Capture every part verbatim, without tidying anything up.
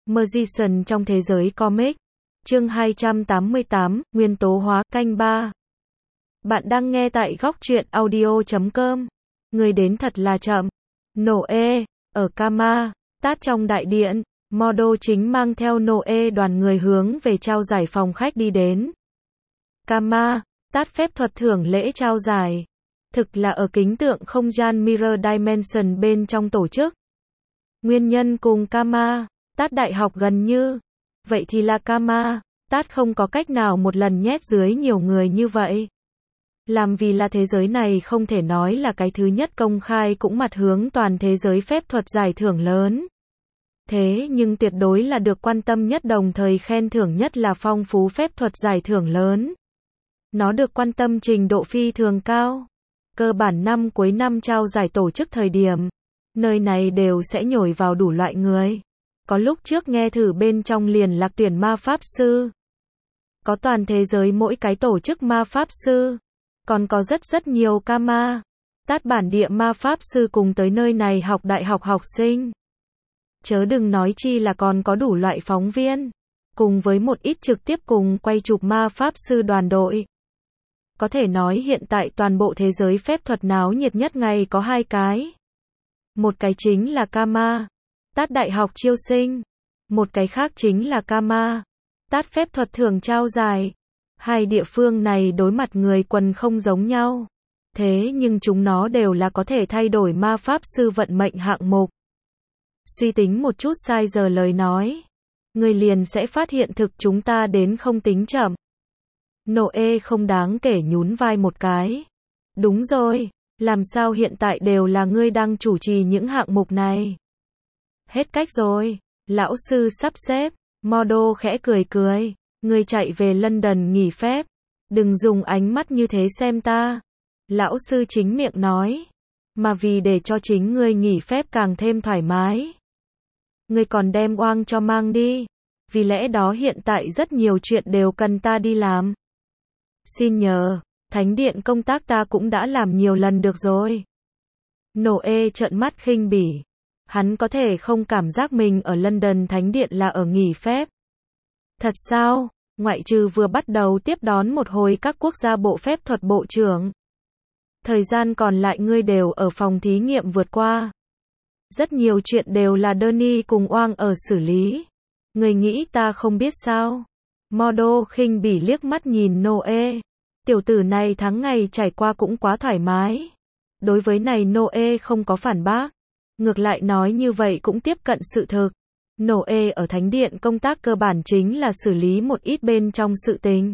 Magician trong thế giới comic. Chương hai trăm tám mươi tám, Nguyên tố hóa, canh ba. Bạn đang nghe tại góc truyện audio chấm com. Người đến thật là chậm. Noe, ở Kama, Tát trong đại điện, Mordo chính mang theo Noe đoàn người hướng về trao giải phòng khách đi đến. Kama, Tát phép thuật thưởng lễ trao giải. Thực là ở kính tượng không gian Mirror Dimension bên trong tổ chức. Nguyên nhân cùng Kama, Tát đại học gần như. Vậy thì là Kama, Tát không có cách nào một lần nhét dưới nhiều người như vậy. Làm vì là thế giới này không thể nói là cái thứ nhất công khai cũng mặt hướng toàn thế giới phép thuật giải thưởng lớn. Thế nhưng tuyệt đối là được quan tâm nhất đồng thời khen thưởng nhất là phong phú phép thuật giải thưởng lớn. Nó được quan tâm trình độ phi thường cao. Cơ bản năm cuối năm trao giải tổ chức thời điểm, nơi này đều sẽ nhồi vào đủ loại người. Có lúc trước nghe thử bên trong liền lạc tuyển ma pháp sư. Có toàn thế giới mỗi cái tổ chức ma pháp sư. Còn có rất rất nhiều Kama, Tát bản địa ma pháp sư cùng tới nơi này học đại học học sinh. Chớ đừng nói chi là còn có đủ loại phóng viên. Cùng với một ít trực tiếp cùng quay chụp ma pháp sư đoàn đội. Có thể nói hiện tại toàn bộ thế giới phép thuật náo nhiệt nhất ngày có hai cái. Một cái chính là Kama, Tát đại học chiêu sinh. Một cái khác chính là Kama, Tát phép thuật thưởng trao giải. Hai địa phương này đối mặt người quần không giống nhau. Thế nhưng chúng nó đều là có thể thay đổi ma pháp sư vận mệnh hạng mục. Suy tính một chút sai giờ lời nói. Người liền sẽ phát hiện thực chúng ta đến không tính chậm. Noe không đáng kể nhún vai một cái. Đúng rồi, làm sao hiện tại đều là ngươi đang chủ trì những hạng mục này. Hết cách rồi, lão sư sắp xếp. Mordo khẽ cười cười. Ngươi chạy về London nghỉ phép. Đừng dùng ánh mắt như thế xem ta. Lão sư chính miệng nói. Mà vì để cho chính ngươi nghỉ phép càng thêm thoải mái. Ngươi còn đem oang cho mang đi. Vì lẽ đó hiện tại rất nhiều chuyện đều cần ta đi làm. Xin nhờ, thánh điện công tác ta cũng đã làm nhiều lần được rồi. Noe trợn mắt khinh bỉ. Hắn có thể không cảm giác mình ở London thánh điện là ở nghỉ phép. Thật sao? Ngoại trừ vừa bắt đầu tiếp đón một hồi các quốc gia bộ phép thuật bộ trưởng. Thời gian còn lại ngươi đều ở phòng thí nghiệm vượt qua. Rất nhiều chuyện đều là Danny cùng oang ở xử lý. Ngươi nghĩ ta không biết sao? Mordo khinh bỉ liếc mắt nhìn Noe. Tiểu tử này tháng ngày trải qua cũng quá thoải mái. Đối với này Noe không có phản bác. Ngược lại nói như vậy cũng tiếp cận sự thực. Noe ở thánh điện công tác cơ bản chính là xử lý một ít bên trong sự tình.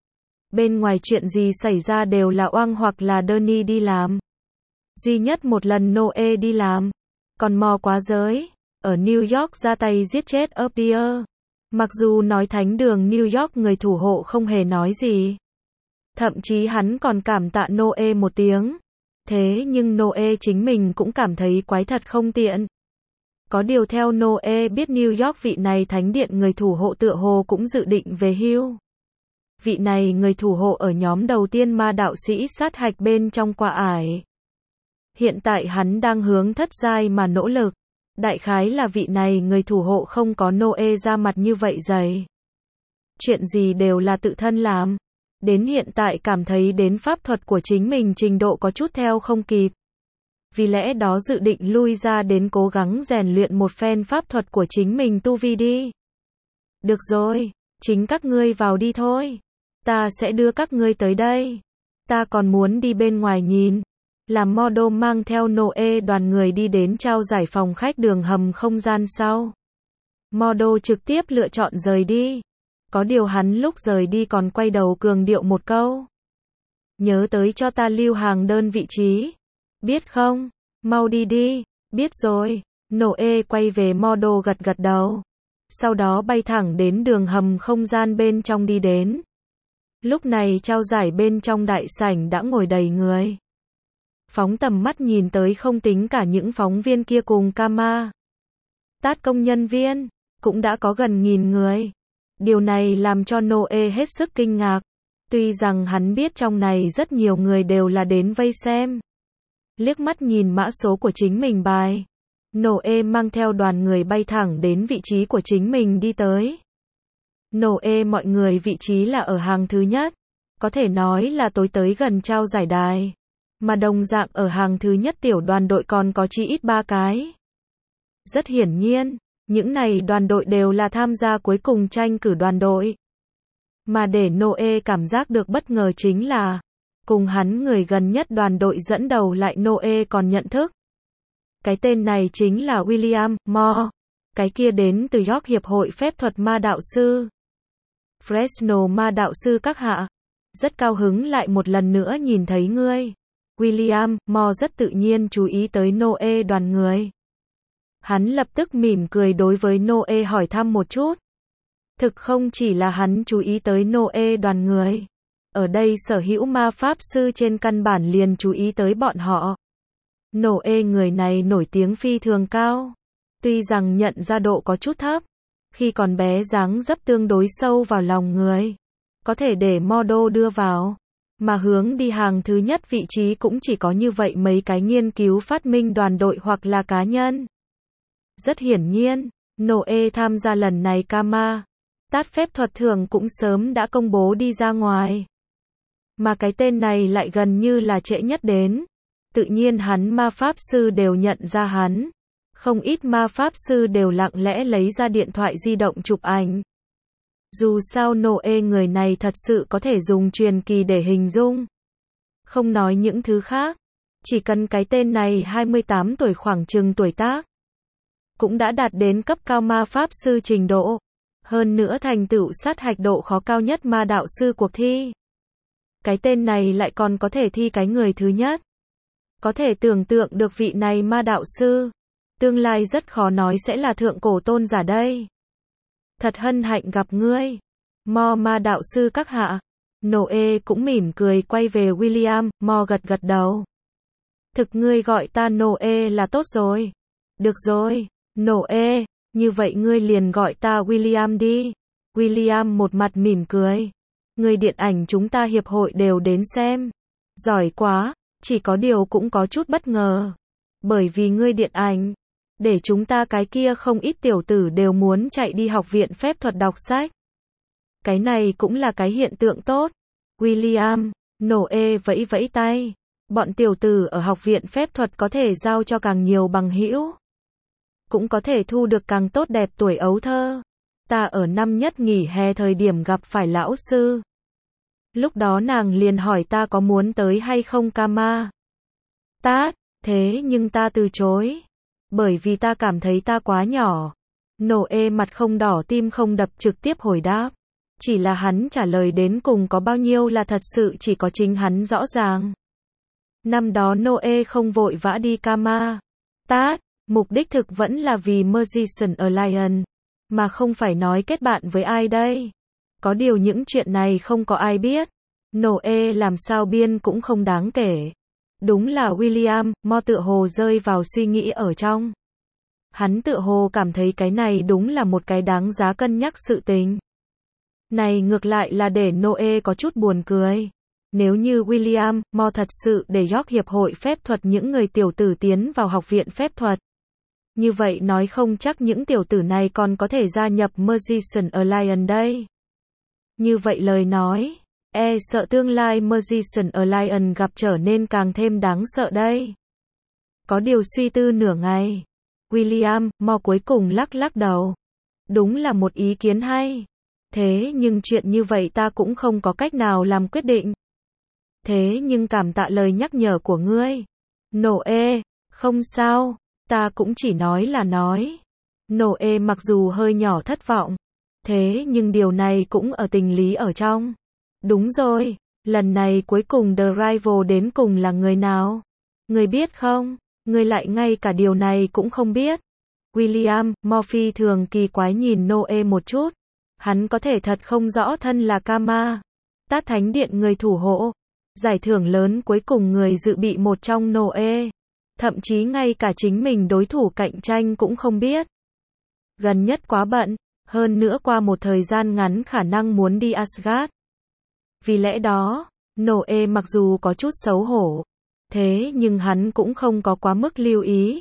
Bên ngoài chuyện gì xảy ra đều là oang hoặc là Danny đi làm. Duy nhất một lần Noe đi làm. Còn mò quá giới. Ở New York ra tay giết chết Updeer. Mặc dù nói thánh đường New York người thủ hộ không hề nói gì. Thậm chí hắn còn cảm tạ Noe một tiếng. Thế nhưng Noe chính mình cũng cảm thấy quái thật không tiện. Có điều theo Noe biết New York vị này thánh điện người thủ hộ tựa hồ cũng dự định về hưu. Vị này người thủ hộ ở nhóm đầu tiên ma đạo sĩ sát hạch bên trong quả ải. Hiện tại hắn đang hướng thất giai mà nỗ lực. Đại khái là vị này người thủ hộ không có Noe ra mặt như vậy dày. Chuyện gì đều là tự thân làm. Đến hiện tại cảm thấy đến pháp thuật của chính mình trình độ có chút theo không kịp. Vì lẽ đó dự định lui ra đến cố gắng rèn luyện một phen pháp thuật của chính mình tu vi đi. Được rồi, chính các ngươi vào đi thôi. Ta sẽ đưa các ngươi tới đây. Ta còn muốn đi bên ngoài nhìn. Làm Mordo mang theo Noe đoàn người đi đến trao giải phòng khách đường hầm không gian sau. Mordo trực tiếp lựa chọn rời đi. Có điều hắn lúc rời đi còn quay đầu cường điệu một câu. Nhớ tới cho ta lưu hàng đơn vị trí. Biết không? Mau đi đi. Biết rồi. Noe quay về Mordo gật gật đầu. Sau đó bay thẳng đến đường hầm không gian bên trong đi đến. Lúc này trao giải bên trong đại sảnh đã ngồi đầy người. Phóng tầm mắt nhìn tới không tính cả những phóng viên kia cùng Kama. Tát công nhân viên, cũng đã có gần nghìn người. Điều này làm cho Noe hết sức kinh ngạc. Tuy rằng hắn biết trong này rất nhiều người đều là đến vây xem. Liếc mắt nhìn mã số của chính mình bài. Noe mang theo đoàn người bay thẳng đến vị trí của chính mình đi tới. Noe mọi người vị trí là ở hàng thứ nhất. Có thể nói là tối tới gần trao giải đài. Mà đồng dạng ở hàng thứ nhất tiểu đoàn đội còn có chỉ ít ba cái. Rất hiển nhiên, những này đoàn đội đều là tham gia cuối cùng tranh cử đoàn đội. Mà để Noe cảm giác được bất ngờ chính là, cùng hắn người gần nhất đoàn đội dẫn đầu lại Noe còn nhận thức. Cái tên này chính là William Moore, cái kia đến từ York Hiệp hội Phép thuật ma đạo sư. Fresno ma đạo sư các hạ, rất cao hứng lại một lần nữa nhìn thấy ngươi. William Moore rất tự nhiên chú ý tới Noe đoàn người. Hắn lập tức mỉm cười đối với Noe hỏi thăm một chút. Thực không chỉ là hắn chú ý tới Noe đoàn người. Ở đây sở hữu ma pháp sư trên căn bản liền chú ý tới bọn họ. Noe người này nổi tiếng phi thường cao. Tuy rằng nhận ra độ có chút thấp. Khi còn bé dáng dấp tương đối sâu vào lòng người. Có thể để model đưa vào. Mà hướng đi hàng thứ nhất vị trí cũng chỉ có như vậy mấy cái nghiên cứu phát minh đoàn đội hoặc là cá nhân. Rất hiển nhiên, Noe tham gia lần này Kama. Tát phép thuật thường cũng sớm đã công bố đi ra ngoài. Mà cái tên này lại gần như là trễ nhất đến. Tự nhiên hắn ma pháp sư đều nhận ra hắn. Không ít ma pháp sư đều lặng lẽ lấy ra điện thoại di động chụp ảnh. Dù sao Noe người này thật sự có thể dùng truyền kỳ để hình dung. Không nói những thứ khác. Chỉ cần cái tên này hai mươi tám tuổi khoảng chừng tuổi tác. Cũng đã đạt đến cấp cao ma pháp sư trình độ. Hơn nữa thành tựu sát hạch độ khó cao nhất ma đạo sư cuộc thi. Cái tên này lại còn có thể thi cái người thứ nhất. Có thể tưởng tượng được vị này ma đạo sư. Tương lai rất khó nói sẽ là thượng cổ tôn giả đây. Thật hân hạnh gặp ngươi. Mo ma đạo sư các hạ. Noe cũng mỉm cười quay về William, Mo gật gật đầu. Thực ngươi gọi ta Noe là tốt rồi. Được rồi, Noe, như vậy ngươi liền gọi ta William đi. William một mặt mỉm cười. Người điện ảnh chúng ta hiệp hội đều đến xem. Giỏi quá, chỉ có điều cũng có chút bất ngờ. Bởi vì ngươi điện ảnh, để chúng ta cái kia không ít tiểu tử đều muốn chạy đi học viện phép thuật đọc sách. Cái này cũng là cái hiện tượng tốt. William, Noe vẫy vẫy tay. Bọn tiểu tử ở học viện phép thuật có thể giao cho càng nhiều bằng hữu. Cũng có thể thu được càng tốt đẹp tuổi ấu thơ. Ta ở năm nhất nghỉ hè thời điểm gặp phải lão sư. Lúc đó nàng liền hỏi ta có muốn tới hay không Kama. Tát, thế nhưng ta từ chối. Bởi vì ta cảm thấy ta quá nhỏ. Noe mặt không đỏ tim không đập trực tiếp hồi đáp. Chỉ là hắn trả lời đến cùng có bao nhiêu là thật sự chỉ có chính hắn rõ ràng. Năm đó Noe không vội vã đi Kama. Tát, mục đích thực vẫn là vì Magician Alliance. Mà không phải nói kết bạn với ai đây. Có điều những chuyện này không có ai biết. Noe làm sao biên cũng không đáng kể. Đúng là William, Mo tựa hồ rơi vào suy nghĩ ở trong. Hắn tựa hồ cảm thấy cái này đúng là một cái đáng giá cân nhắc sự tình. Này ngược lại là để Noe có chút buồn cười. Nếu như William, Mo thật sự để York Hiệp hội Phép thuật những người tiểu tử tiến vào học viện phép thuật. Như vậy nói không chắc những tiểu tử này còn có thể gia nhập Magician Alliance đây. Như vậy lời nói, e sợ tương lai Magician Alliance gặp trở nên càng thêm đáng sợ đây. Có điều suy tư nửa ngày. William, Mo cuối cùng lắc lắc đầu. Đúng là một ý kiến hay. Thế nhưng chuyện như vậy ta cũng không có cách nào làm quyết định. Thế nhưng cảm tạ lời nhắc nhở của ngươi. Noe, không sao, ta cũng chỉ nói là nói. Noe mặc dù hơi nhỏ thất vọng. Thế nhưng điều này cũng ở tình lý ở trong. Đúng rồi, lần này cuối cùng The Rival đến cùng là người nào? Ngươi biết không? Ngươi lại ngay cả điều này cũng không biết. William, Murphy thường kỳ quái nhìn Noe một chút. Hắn có thể thật không rõ thân là Kama. Tát Thánh Điện người thủ hộ. Giải thưởng lớn cuối cùng người dự bị một trong Noe. Thậm chí ngay cả chính mình đối thủ cạnh tranh cũng không biết. Gần nhất quá bận, hơn nữa qua một thời gian ngắn khả năng muốn đi Asgard. Vì lẽ đó, Noe mặc dù có chút xấu hổ, thế nhưng hắn cũng không có quá mức lưu ý.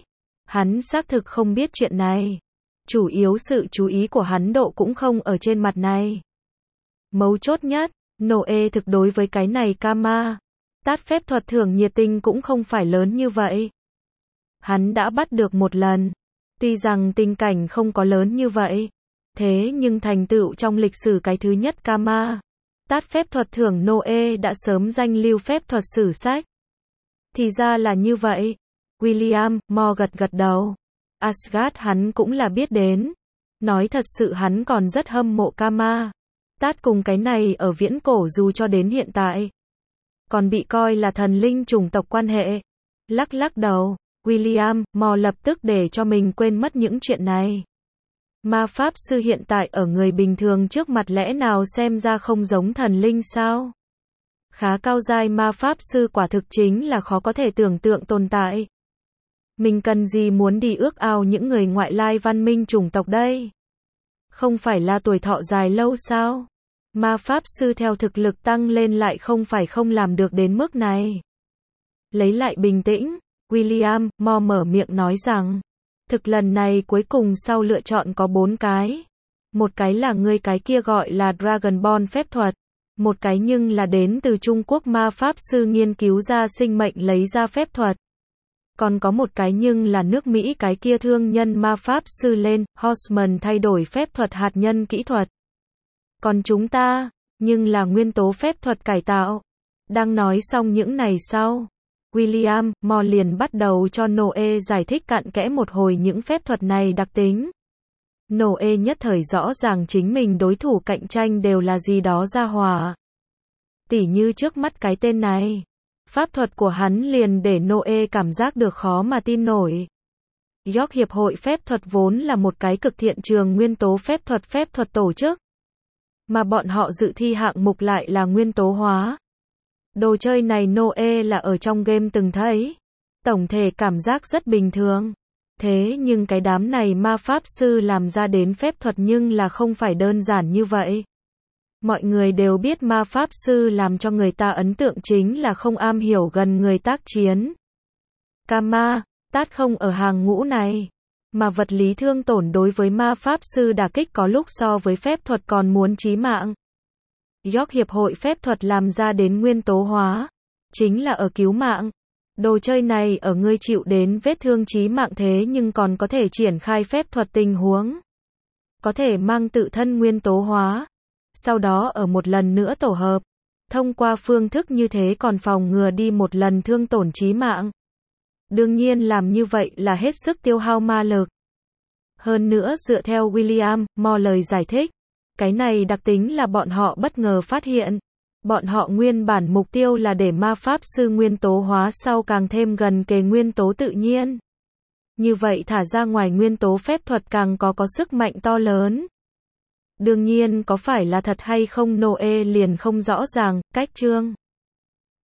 Hắn xác thực không biết chuyện này. Chủ yếu sự chú ý của hắn độ cũng không ở trên mặt này. Mấu chốt nhất, Noe thực đối với cái này Kama. Tát phép thuật thưởng nhiệt tình cũng không phải lớn như vậy. Hắn đã bắt được một lần. Tuy rằng tình cảnh không có lớn như vậy. Thế nhưng thành tựu trong lịch sử cái thứ nhất Kama. Tát phép thuật thưởng Noe đã sớm danh lưu phép thuật sử sách. Thì ra là như vậy. William Moore gật gật đầu. Asgard hắn cũng là biết đến. Nói thật sự hắn còn rất hâm mộ Kama. Tát cùng cái này ở viễn cổ dù cho đến hiện tại. Còn bị coi là thần linh chủng tộc quan hệ. Lắc lắc đầu, William Moore lập tức để cho mình quên mất những chuyện này. Ma pháp sư hiện tại ở người bình thường trước mặt lẽ nào xem ra không giống thần linh sao? Khá cao giai ma pháp sư quả thực chính là khó có thể tưởng tượng tồn tại. Mình cần gì muốn đi ước ao những người ngoại lai văn minh chủng tộc đây? Không phải là tuổi thọ dài lâu sao? Ma pháp sư theo thực lực tăng lên lại không phải không làm được đến mức này. Lấy lại bình tĩnh, William Moore mở miệng nói rằng, thực lần này cuối cùng sau lựa chọn có bốn cái. Một cái là ngươi cái kia gọi là Dragon Ball phép thuật. Một cái nhưng là đến từ Trung Quốc ma pháp sư nghiên cứu ra sinh mệnh lấy ra phép thuật. Còn có một cái nhưng là nước Mỹ cái kia thương nhân ma pháp sư lên, Horseman thay đổi phép thuật hạt nhân kỹ thuật. Còn chúng ta, nhưng là nguyên tố phép thuật cải tạo. Đang nói xong những này sau, William Moore liền bắt đầu cho Noe giải thích cặn kẽ một hồi những phép thuật này đặc tính. Noe nhất thời rõ ràng chính mình đối thủ cạnh tranh đều là gì đó ra hỏa. Tỉ như trước mắt cái tên này. Pháp thuật của hắn liền để Noe cảm giác được khó mà tin nổi. York Hiệp hội phép thuật vốn là một cái cực thiện trường nguyên tố phép thuật phép thuật tổ chức. Mà bọn họ dự thi hạng mục lại là nguyên tố hóa. Đồ chơi này Noe là ở trong game từng thấy. Tổng thể cảm giác rất bình thường. Thế nhưng cái đám này ma pháp sư làm ra đến phép thuật nhưng là không phải đơn giản như vậy. Mọi người đều biết ma pháp sư làm cho người ta ấn tượng chính là không am hiểu gần người tác chiến. Kama, Tát không ở hàng ngũ này. Mà vật lý thương tổn đối với ma pháp sư đả kích có lúc so với phép thuật còn muốn chí mạng. York Hiệp hội phép thuật làm ra đến nguyên tố hóa. Chính là ở cứu mạng. Đồ chơi này ở ngươi chịu đến vết thương chí mạng thế nhưng còn có thể triển khai phép thuật tình huống. Có thể mang tự thân nguyên tố hóa. Sau đó ở một lần nữa tổ hợp. Thông qua phương thức như thế còn phòng ngừa đi một lần thương tổn chí mạng. Đương nhiên làm như vậy là hết sức tiêu hao ma lực. Hơn nữa dựa theo William Moore lời giải thích. Cái này đặc tính là bọn họ bất ngờ phát hiện. Bọn họ nguyên bản mục tiêu là để ma pháp sư nguyên tố hóa sau càng thêm gần kề nguyên tố tự nhiên. Như vậy thả ra ngoài nguyên tố phép thuật càng có có sức mạnh to lớn. Đương nhiên có phải là thật hay không Noe liền không rõ ràng, cách chương.